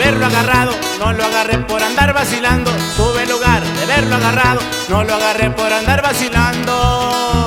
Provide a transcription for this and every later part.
verlo agarrado, no lo agarré por andar vacilando. Tuve lugar de verlo agarrado, no lo agarré por andar vacilando.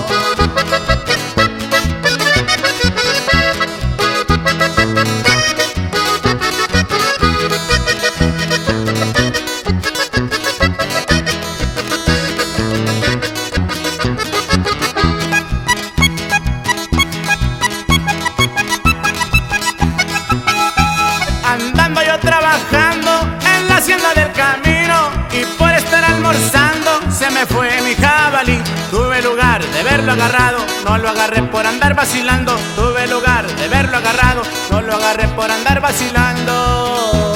Andando yo trabajando en la hacienda del camino, y por estar almorzando se me fue mi jabalí. Tuve lugar de verlo agarrado, no lo agarré por andar vacilando. Tuve lugar de verlo agarrado, no lo agarré por andar vacilando.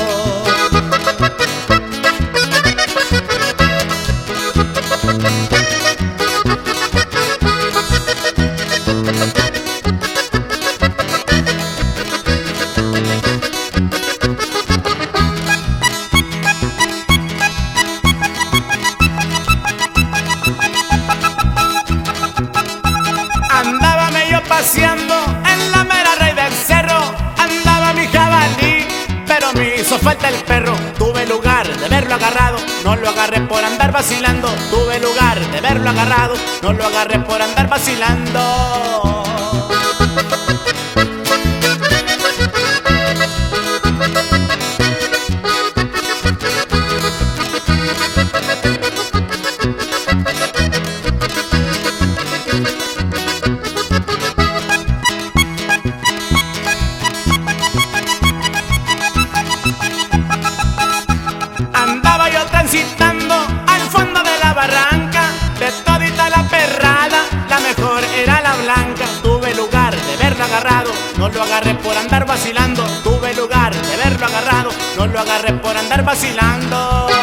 Andábame yo paseando en la mera raíz del cerro, andaba mi jabalí, pero me hizo falta el perro. Tuve lugar de verlo agarrado, no lo agarré por andar vacilando. Tuve lugar de verlo agarrado, no lo agarré por andar vacilando. Andaba yo transitando al fondo de la barranca, de todita la perrada, la mejor era la blanca. Tuve lugar de verlo agarrado, no lo agarré por andar vacilando. Tuve lugar de verlo agarrado, no lo agarré por andar vacilando.